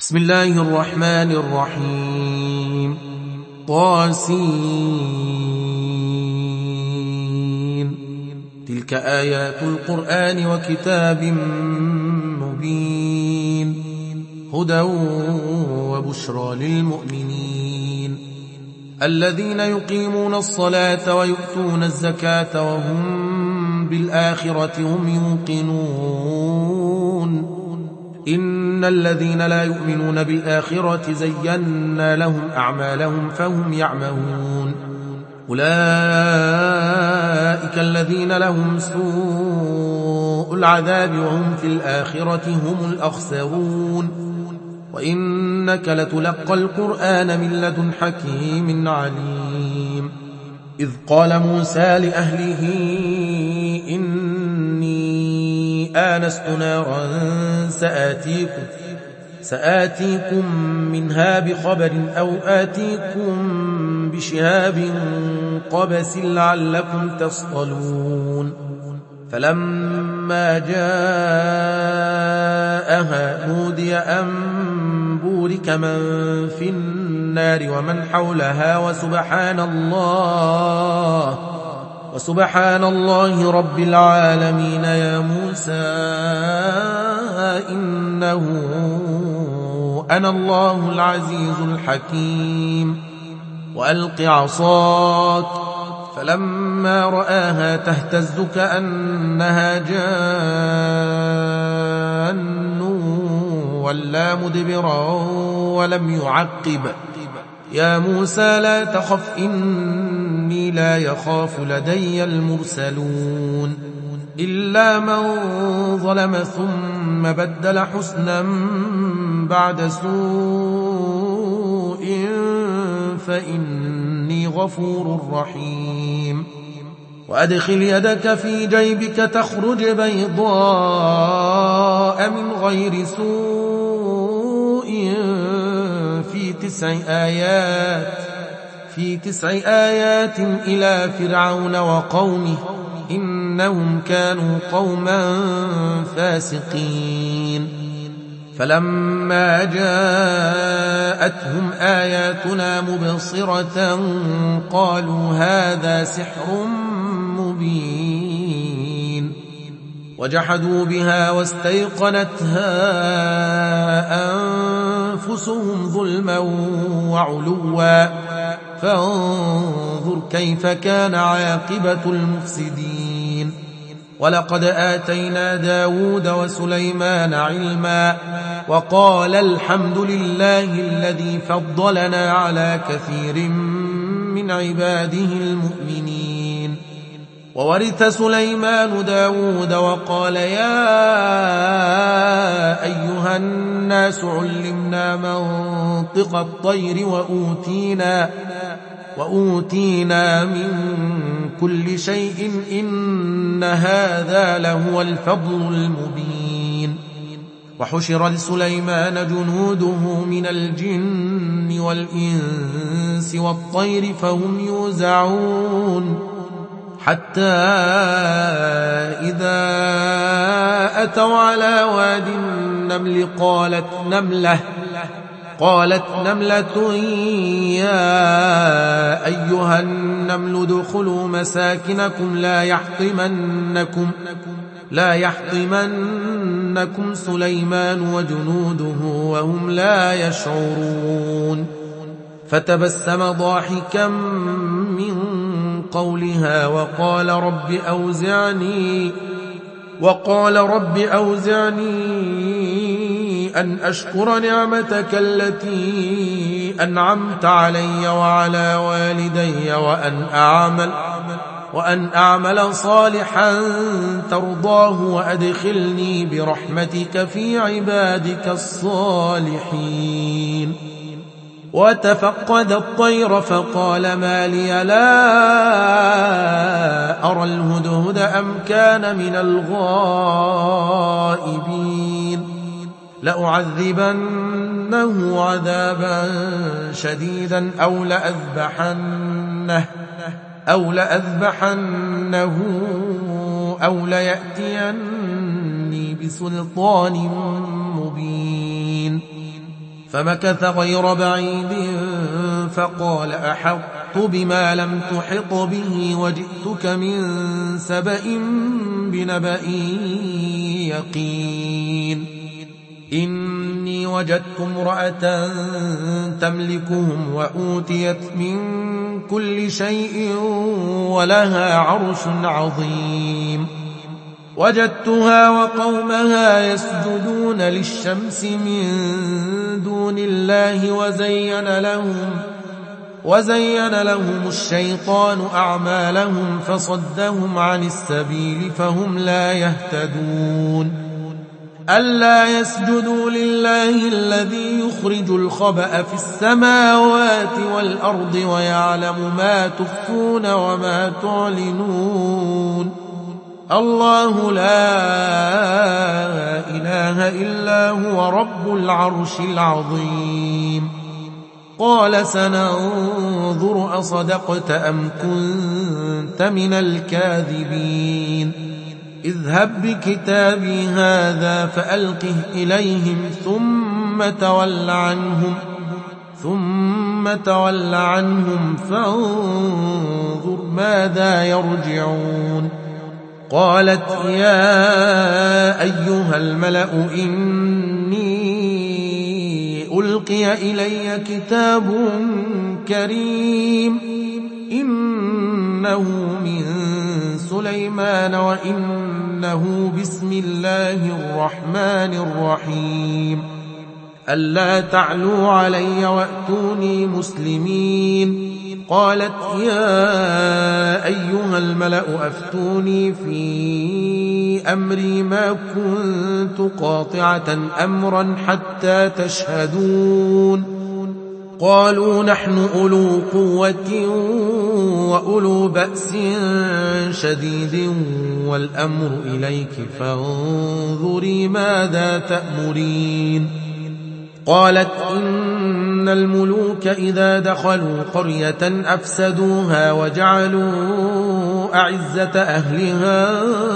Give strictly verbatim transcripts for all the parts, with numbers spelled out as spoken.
بسم الله الرحمن الرحيم. طاسين. تلك آيات القرآن وكتاب مبين، هدى وبشرى للمؤمنين الذين يقيمون الصلاة ويؤتون الزكاة وهم بالآخرة هم يوقنون. إن الذين لا يؤمنون بالآخرة زينا لهم أعمالهم فهم يعمهون. أولئك الذين لهم سوء العذاب وهم في الآخرة هم الأخسرون. وإنك لتلقى القرآن من لدن حكيم عليم. إذ قال موسى لأهله إني آنست نارا سآتيكم, سآتيكم منها بخبر أو آتيكم بشهاب قبس لعلكم تصطلون. فلما جاءها نودي أن بورك من في النار ومن حولها وسبحان الله وسبحان الله رب العالمين. يا موسى إنه أنا الله العزيز الحكيم. وألق عصاك. فلما رآها تهتز كأنها جان ولا مدبرا ولم يعقب. يا موسى لا تخف إني لا يخاف لدي المرسلون. إلا من ظلم ثم بدل حسنا بعد سوء فإني غفور رحيم. وأدخل يدك في جيبك تخرج بيضاء من غير سوء في تسع آيات في تسع آيات إلى فرعون وقومه إنهم كانوا قوما فاسقين. فلما جاءتهم آياتنا مبصرة قالوا هذا سحر مبين. وجحدوا بها واستيقنتها أنفسهم ظلما وعلوا فانظر كيف كان عاقبة المفسدين. ولقد آتينا داود وسليمان علما وقال الحمد لله الذي فضلنا على كثير من عباده المؤمنين. وورث سليمان داود وقال يا أيها الناس علمنا منطق الطير وأوتينا, وأوتينا من كل شيء إن هذا لهو الفضل المبين. وحشر لسليمان جنوده من الجن والإنس والطير فهم يوزعون. حتى إذا أتوا على واد النمل قالت نملة قالت نملة يا أيها النمل ادخلوا مساكنكم لا يحطمنكم لا يحطمنكم سليمان وجنوده وهم لا يشعرون. فتبسم ضاحكا من قولها وقال رب أوزعني وقال رب أوزعني أن أشكر نعمتك التي أنعمت علي وعلى والدي وأن أعمل وأن أعمل صالحا ترضاه وأدخلني برحمتك في عبادك الصالحين. وتفقد الطير فقال ما لي لا أرى الهدهد أم كان من الغائبين. لأعذبنه عذابا شديدا أو لأذبحنه أو لأذبحنه أو ليأتيني بسلطان مبين. فمكث غير بعيد فقال أحطت بما لم تحط به وجئتك من سبأ بنبأ يقين إني وجدت امرأة تملكهم وأوتيت من كل شيء ولها عرش عظيم وجدتها وقومها يسجدون للشمس من دون الله وزين لهم وزين لهم الشيطان أعمالهم فصدهم عن السبيل فهم لا يهتدون ألا يسجدوا لله الذي يخرج الخبأ في السماوات والأرض ويعلم ما تخفون وما تعلنون الله لا إله إلا هو رب العرش العظيم قال سننظر أصدقت أم كنت من الكاذبين اذهب بكتابي هذا فألقه إليهم ثم تول عنهم ثم تول عنهم فانظر ماذا يرجعون قالت يا أيها الملأ إني ألقي إلي كتاب كريم إنه من سليمان وإنه بسم الله الرحمن الرحيم ألا تعلوا علي وأتوني مسلمين قالت يا أيها الملأ أفتوني في أمري ما كنت قاطعة أمرا حتى تشهدون قالوا نحن أولو قوة وأولو بأس شديد والأمر إليك فانظري ماذا تأمرين قالت إن الملوك إذا دخلوا قرية أفسدوها وجعلوا أعزة أهلها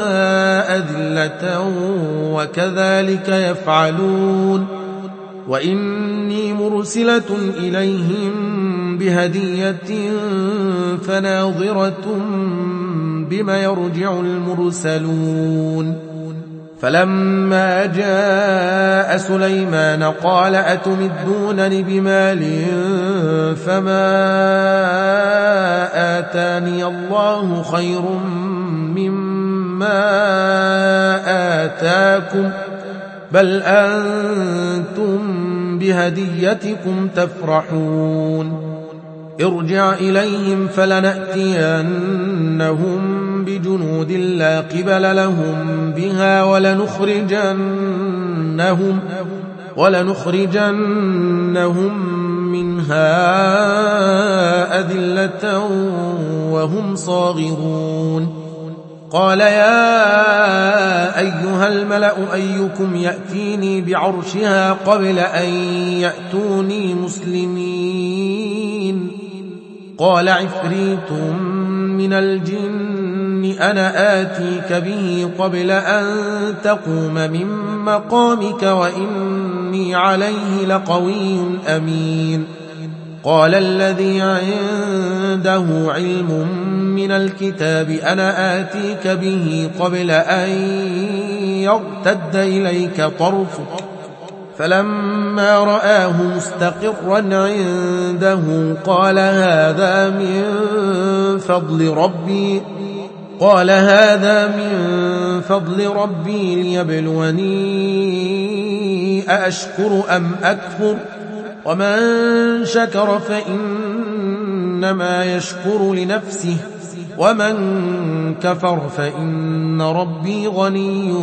أذلة وكذلك يفعلون وإني مرسلة إليهم بهدية فناظرة بما يرجع المرسلون فلما جاء سليمان قال أتمدونني بمال فما آتاني الله خير مما آتاكم بل أنتم بهديتكم تفرحون ارجع إليهم فلنأتينهم بجنود لا قبل لهم بها ولنخرجنهم ولنخرجنهم منها أذلة وهم صاغرون قال يا أيها الملأ أيكم يأتيني بعرشها قبل أن يأتوني مسلمين قال عفريت من الجن أنا آتيك به قبل أن تقوم من مقامك وإني عليه لقوي أمين قال الذي عنده علم من الكتاب أنا آتيك به قبل أن يرتد إليك طرفك فلما رآه مستقرا عنده قال هذا من فضل ربي قال هذا من فضل ربي ليبلوني أأشكر أم أكفر ومن شكر فإنما يشكر لنفسه ومن كفر فإن ربي غني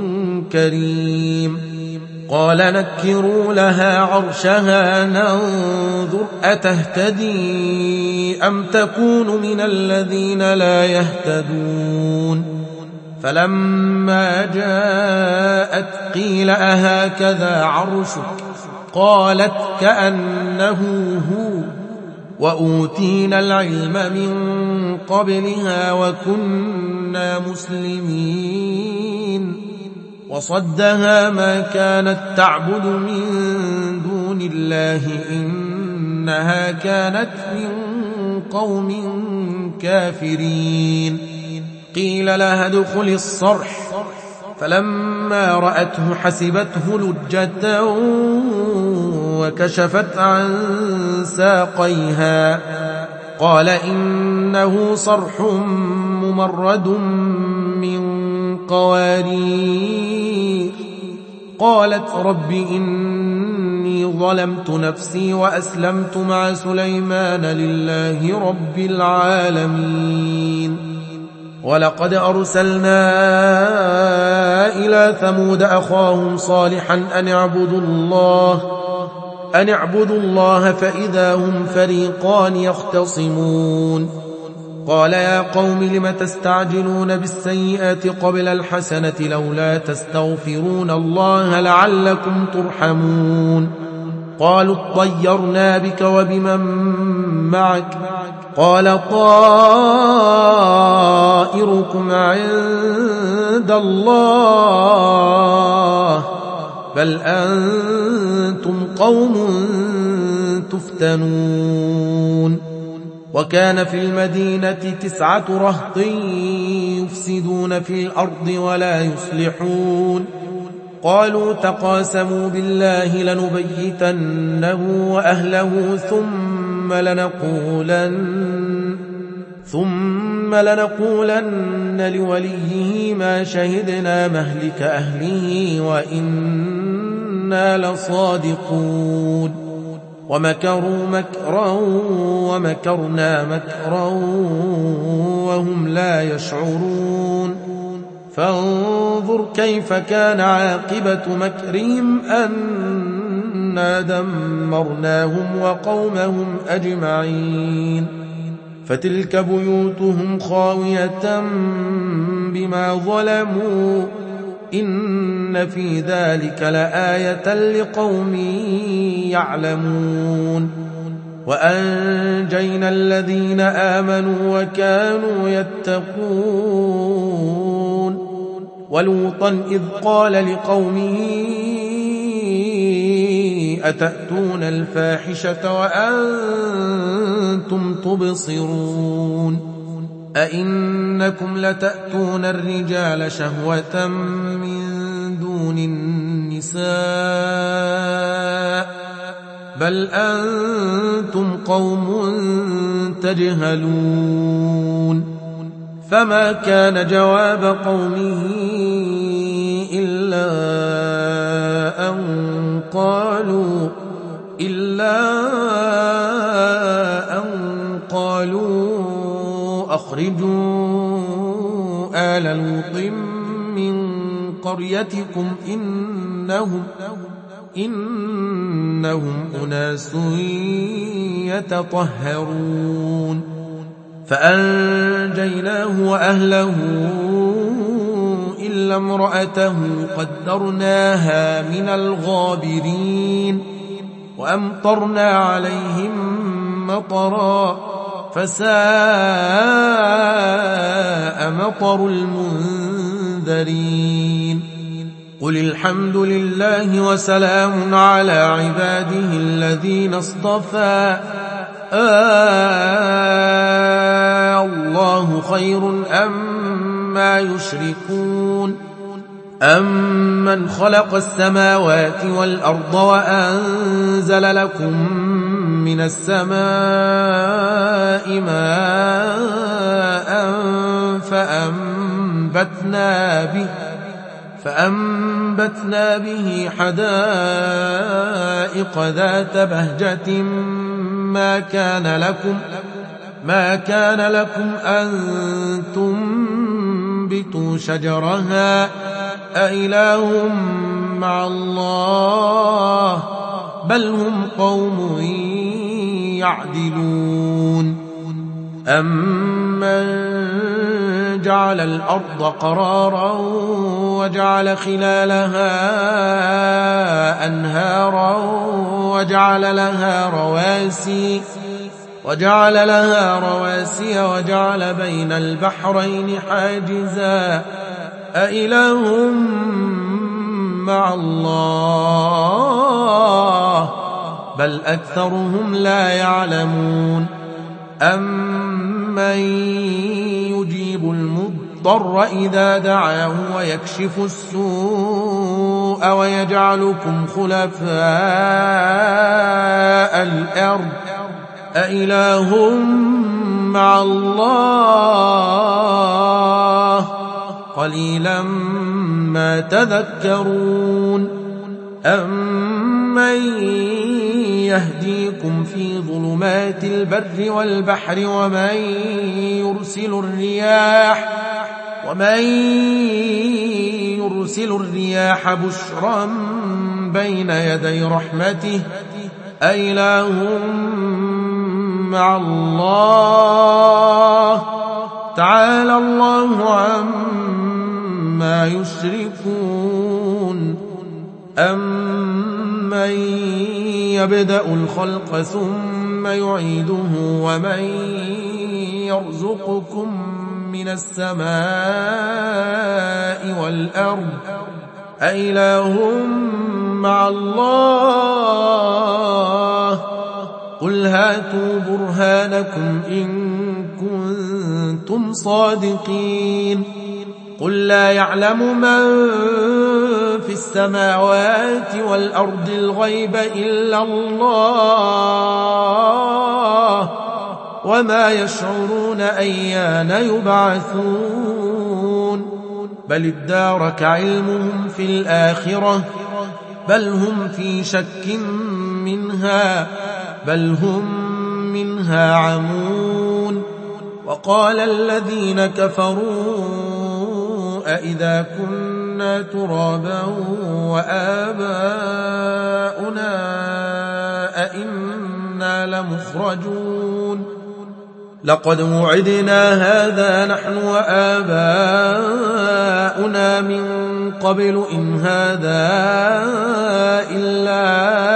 كريم قال نكروا لها عرشها ننظر أتهتدي أم تكون من الذين لا يهتدون فلما جاءت قيل أهكذا عرشك قالت كأنه هو وأوتينا العلم من قبلها وكنا مسلمين وصدها ما كانت تعبد من دون الله الله إنها كانت من قوم كافرين قيل لها ادخل الصرح فلما رأته حسبته لجة وكشفت عن ساقيها قال إنه صرح ممرد من قوارير قالت رب إني ظلمت نفسي وأسلمت مع سليمان لله رب العالمين ولقد أرسلنا إلى ثمود أخاهم صالحا أن اعبدوا الله أن اعبدوا الله فإذا هم فريقان يختصمون قال يا قوم لم تستعجلون بالسيئات قبل الحسنة لولا تستغفرون الله لعلكم ترحمون قالوا اطيرنا بك وبمن معك قال طائركم عند الله بل أنتم قوم تفتنون وكان في المدينة تسعة رهط يفسدون في الأرض ولا يصلحون قالوا تقاسموا بالله لنبيتنه وأهله ثم لنقولن ثم لنقولن لوليه ما شهدنا مهلك أهله وإنا لصادقون ومكروا مكرا ومكرنا مكرا وهم لا يشعرون فانظر كيف كان عاقبة مكرهم أنا دمرناهم وقومهم أجمعين فتلك بيوتهم خاوية بما ظلموا إن في ذلك لآية لقوم يعلمون وأنجينا الذين آمنوا وكانوا يتقون ولوطا إذ قال لقومه أتأتون الفاحشة وأنتم تبصرون أئنكم لتأتون الرجال شهوة من دون النساء بل أنتم قوم تجهلون فما كان جواب قومه إلا أن قالوا إلا أن قالوا أخرجوا آل لوط من قريتكم إنهم إنهم أناس يتطهرون فأنجيناه وأهله إلا امرأته قدرناها من الغابرين وأمطرنا عليهم مطرا فساء مطر المنذرين قل الحمد لله وسلام على عباده الذين اصطفى آه الله خير أما يشركون أمن خلق السماوات والأرض وأنزل لكم من السماء ماء فأنبتنا به فأنبتنا به حدائق ذات بهجة ما كان لكم ما كان لكم أن تنبتوا شجرها أإله مع الله بل هم قوم يعدلون أمن جعل الأرض قرارا وجعل خلالها أنهارا وجعل لها رواسي وجعل لها رواسي وجعل بين البحرين حاجزا أإله مع الله بل أكثرهم لا يعلمون أمن يجيب المضطر إذا دعاه ويكشف السوء ويجعلكم خلفاء الأرض أإله مع الله قليلا ما تذكرون أمن يهديكم في ظلمات البر والبحر ومن يرسل الرياح ومن يرسل الرياح بشرا بين يدي رحمته أإله مع الله تعالى الله عما يشركون أمن يبدأ الخلق ثم يعيده ومن يرزقكم من السماء والأرض أإله مع الله قل هاتوا برهانكم إن كنتم صادقين قل لا يعلم من في السماوات والأرض الغيب إلا الله وما يشعرون أيان يبعثون بل ادارك علمهم في الآخرة بل هم في شك منها بل هم منها عمون وقال الذين كفروا أإذا كنا ترابا وآباؤنا أئنا لمخرجون لقد وعدنا هذا نحن وآباؤنا من قبل إن هذا إلا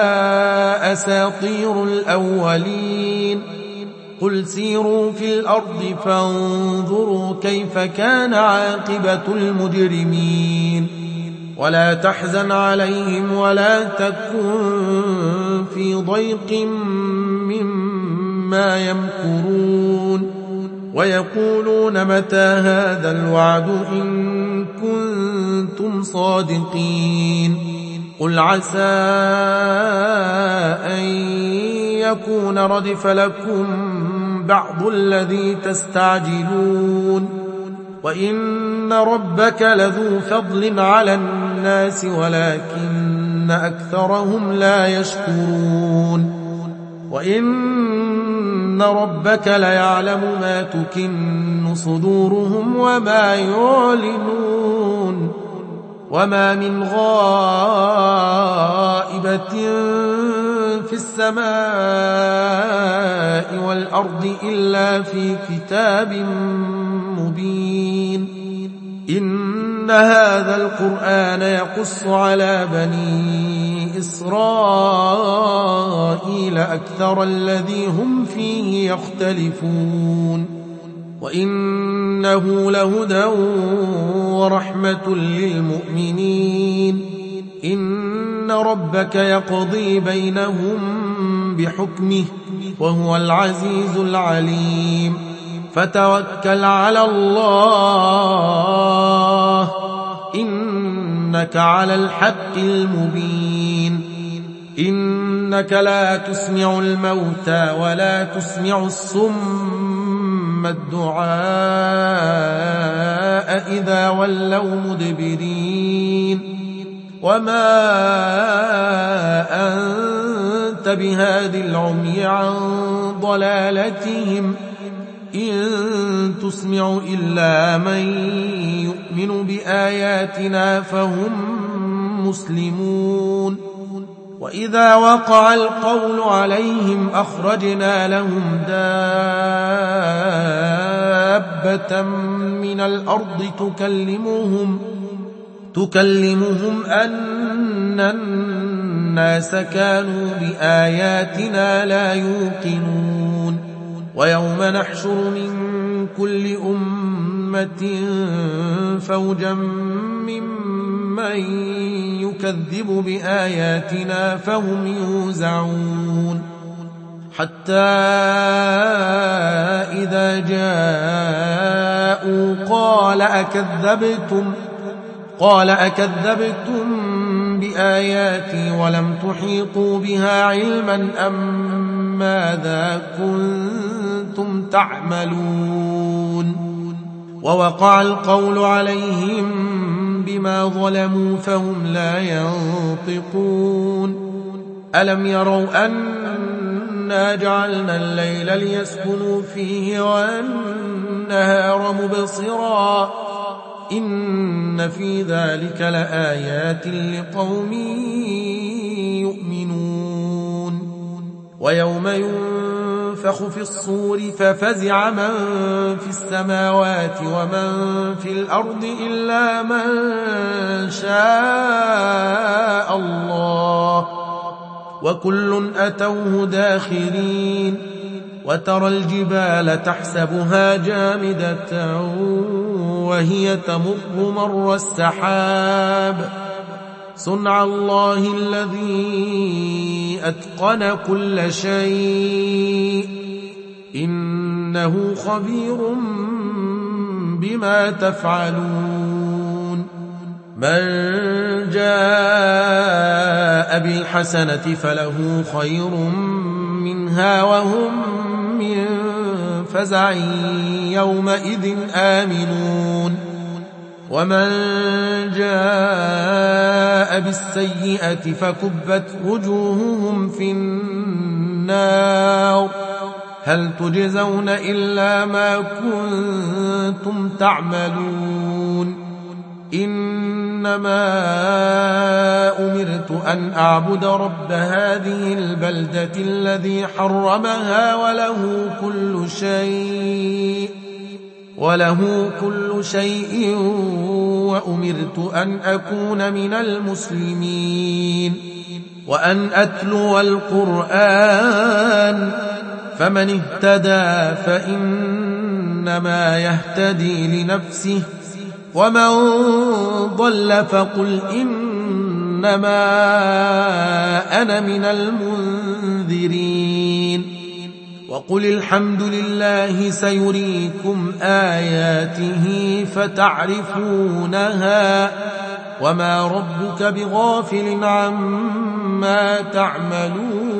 أساطير الأولين قل سيروا في الأرض فانظروا كيف كان عاقبة المجرمين ولا تحزن عليهم ولا تكن في ضيق مما يمكرون ويقولون متى هذا الوعد إن كنتم صادقين قل عسى أن يكون ردف لكم بعض الذي تستعجلون وإن ربك لذو فضل على الناس ولكن أكثرهم لا يشكرون وإن ربك ليعلم ما تكن صدورهم وما يعلنون وما من غائبة في السماء والأرض إلا في كتاب مبين إن هذا القرآن يقص على بني إسرائيل أكثر الذي هم فيه يختلفون وإنه لهدى ورحمة للمؤمنين إن ربك يقضي بينهم بحكمه وهو العزيز العليم فتوكل على الله إنك على الحق المبين إنك لا تسمع الموتى ولا تسمع الصم الدعاء إذا ولوا مدبرين وما أنت بهاد العمي عن ضلالتهم إن تسمع إلا من يؤمن بآياتنا فهم مسلمون وإذا وقع القول عليهم أخرجنا لهم دابة من الأرض تكلمهم تكلمهم أن الناس كانوا بآياتنا لا يوقنون ويوم نحشر من كل أمة فوجا ممن من يكذب بآياتنا فهم يوزعون حتى إذا جاءوا قال أكذبتم قال أكذبتم بآياتي ولم تحيطوا بها علما أم ماذا كنتم تعملون ووقع القول عليهم بما ظلموا فهم لا ينطقون ألم يروا أنا جعلنا الليل ليسكنوا فيه والنهار مبصرا إن في ذلك لآيات لقوم يؤمنون ويوم ينفخ في الصور ففزع من في السماوات ومن في الأرض إلا من شاء الله وكل أتوه داخرين وترى الجبال تحسبها جامدة وهي تمر مر السحاب صنع الله الذي أتقن كل شيء إنه خبير بما تفعلون من جاء بالحسنة فله خير منها وهم من فزع يومئذ آمنون ومن جاء بالسيئة فكبت وجوههم في النار هل تجزون إلا ما كنتم تعملون إنما أمرت أن أعبد رب هذه البلدة الذي حرمها وله كل شيء وله كل شيء وأمرت أن أكون من المسلمين وأن أتلو القرآن فمن اهتدى فإنما يهتدي لنفسه ومن ضل فقل إنما أنا من المنذرين وقل الحمد لله سيريكم آياته فتعرفونها وما ربك بغافل عما تعملون